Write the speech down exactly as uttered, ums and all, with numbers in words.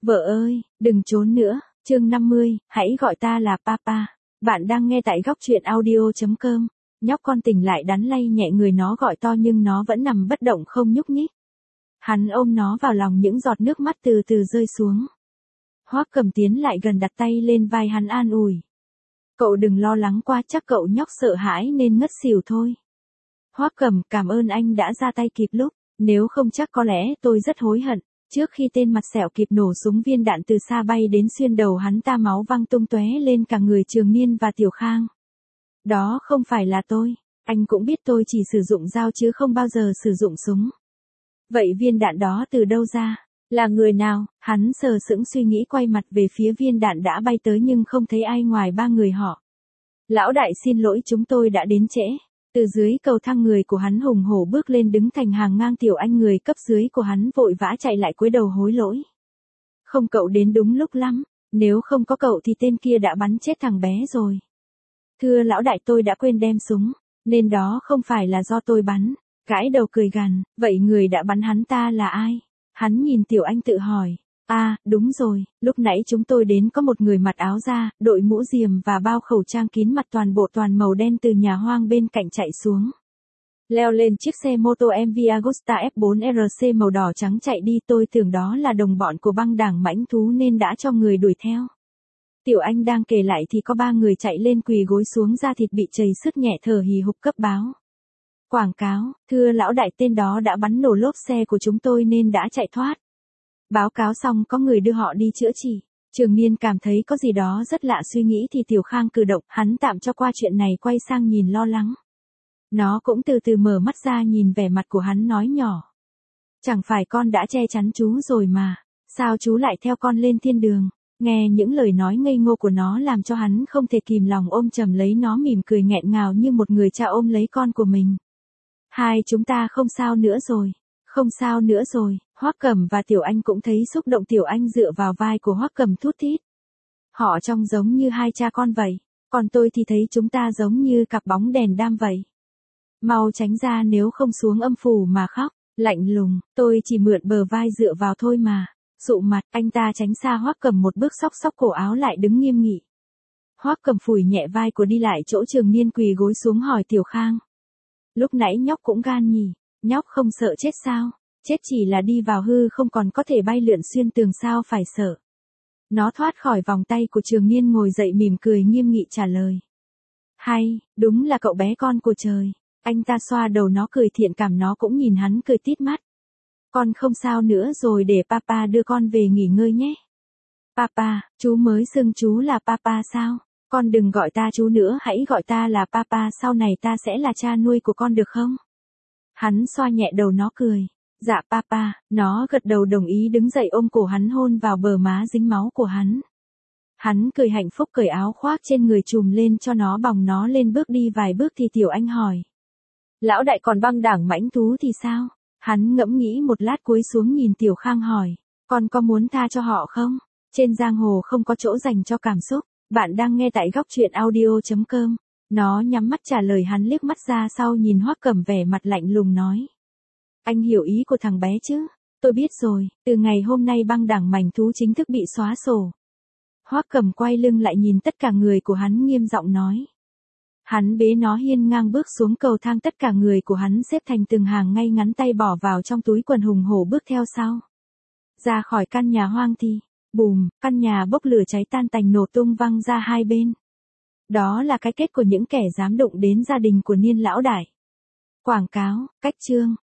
Vợ ơi, đừng trốn nữa, chương năm mươi, hãy gọi ta là Papa. Bạn đang nghe tại góc truyện audio chấm com. Nhóc con tỉnh lại đắn lay nhẹ người nó gọi to nhưng nó vẫn nằm bất động không nhúc nhích. Hắn ôm nó vào lòng, những giọt nước mắt từ từ rơi xuống. Hoắc Cầm tiến lại gần đặt tay lên vai hắn an ủi. Cậu đừng lo lắng quá, chắc cậu nhóc sợ hãi nên ngất xỉu thôi. Hoắc Cầm, cảm ơn anh đã ra tay kịp lúc, nếu không chắc có lẽ tôi rất hối hận. Trước khi tên mặt sẹo kịp nổ súng, viên đạn từ xa bay đến xuyên đầu hắn ta, máu văng tung tóe lên cả người Trường Niên và Tiểu Khang. Đó không phải là tôi, anh cũng biết tôi chỉ sử dụng dao chứ không bao giờ sử dụng súng. Vậy viên đạn đó từ đâu ra? Là người nào? Hắn sờ sững suy nghĩ, quay mặt về phía viên đạn đã bay tới nhưng không thấy ai ngoài ba người họ. Lão đại xin lỗi, chúng tôi đã đến trễ. Từ dưới cầu thang người của hắn hùng hổ bước lên đứng thành hàng ngang. Tiểu Anh người cấp dưới của hắn vội vã chạy lại cúi đầu hối lỗi. Không, cậu đến đúng lúc lắm, nếu không có cậu thì tên kia đã bắn chết thằng bé rồi. Thưa lão đại, tôi đã quên đem súng, nên đó không phải là do tôi bắn. Gãi đầu cười gằn, vậy người đã bắn hắn ta là ai? Hắn nhìn Tiểu Anh tự hỏi. À, đúng rồi, lúc nãy chúng tôi đến có một người mặc áo da, đội mũ diềm và bao khẩu trang kín mặt toàn bộ toàn màu đen từ nhà hoang bên cạnh chạy xuống. Leo lên chiếc xe mô tô em vê Agusta F bốn R C màu đỏ trắng chạy đi. Tôi tưởng đó là đồng bọn của băng đảng mãnh thú nên đã cho người đuổi theo. Tiểu Anh đang kể lại thì có ba người chạy lên quỳ gối xuống, da thịt bị chầy sứt nhẹ thở hì hục cấp báo. Quảng cáo, thưa lão đại, tên đó đã bắn nổ lốp xe của chúng tôi nên đã chạy thoát. Báo cáo xong có người đưa họ đi chữa trị. Trường Niên cảm thấy có gì đó rất lạ, suy nghĩ thì Tiểu Khang cử động, hắn tạm cho qua chuyện này, quay sang nhìn lo lắng. Nó cũng từ từ mở mắt ra, nhìn vẻ mặt của hắn nói nhỏ. Chẳng phải con đã che chắn chú rồi mà, sao chú lại theo con lên thiên đường? Nghe những lời nói ngây ngô của nó làm cho hắn không thể kìm lòng ôm chầm lấy nó, mỉm cười nghẹn ngào như một người cha ôm lấy con của mình. Hai chúng ta không sao nữa rồi. Không sao nữa rồi, Hoắc Cầm và Tiểu Anh cũng thấy xúc động. Tiểu Anh dựa vào vai của Hoắc Cầm thút thít. Họ trông giống như hai cha con vậy, còn tôi thì thấy chúng ta giống như cặp bóng đèn đam vậy. Mau tránh ra nếu không xuống âm phủ mà khóc. Lạnh lùng, tôi chỉ mượn bờ vai dựa vào thôi mà. Sụ mặt, anh ta tránh xa Hoắc Cầm một bước, xóc xóc cổ áo lại đứng nghiêm nghị. Hoắc Cầm phủi nhẹ vai của đi lại chỗ Trường Niên quỳ gối xuống hỏi Tiểu Khang. Lúc nãy nhóc cũng gan nhỉ? Nhóc không sợ chết sao? Chết chỉ là đi vào hư không còn có thể bay lượn xuyên tường, sao phải sợ? Nó thoát khỏi vòng tay của Trường Niên, ngồi dậy mỉm cười nghiêm nghị trả lời. Hay, đúng là cậu bé con của trời. Anh ta xoa đầu nó cười thiện cảm, nó cũng nhìn hắn cười tít mắt. Con không sao nữa rồi, để Papa đưa con về nghỉ ngơi nhé. Papa, chú mới xưng chú là Papa sao? Con đừng gọi ta chú nữa, hãy gọi ta là Papa, sau này ta sẽ là cha nuôi của con được không? Hắn xoa nhẹ đầu nó cười. Dạ Papa, nó gật đầu đồng ý, đứng dậy ôm cổ hắn, hôn vào bờ má dính máu của hắn. Hắn cười hạnh phúc, cởi áo khoác trên người trùm lên cho nó, bồng nó lên, bước đi vài bước thì Tiểu Anh hỏi. Lão đại, còn băng đảng mãnh thú thì sao? Hắn ngẫm nghĩ một lát, cúi xuống nhìn Tiểu Khang hỏi. Con có muốn tha cho họ không? Trên giang hồ không có chỗ dành cho cảm xúc. Bạn đang nghe tại góc truyện audio chấm com. Nó nhắm mắt trả lời hắn, liếc mắt ra sau nhìn Hoắc Cầm, vẻ mặt lạnh lùng nói. Anh hiểu ý của thằng bé chứ? Tôi biết rồi, từ ngày hôm nay băng đảng mãnh thú chính thức bị xóa sổ. Hoắc Cầm quay lưng lại nhìn tất cả người của hắn, nghiêm giọng nói. Hắn bế nó hiên ngang bước xuống cầu thang, tất cả người của hắn xếp thành từng hàng ngay ngắn, tay bỏ vào trong túi quần, hùng hổ bước theo sau. Ra khỏi căn nhà hoang thì, bùm, căn nhà bốc lửa cháy tan tành, nổ tung văng ra hai bên. Đó là cái kết của những kẻ dám đụng đến gia đình của Niên lão đại. Quảng cáo, cách chương.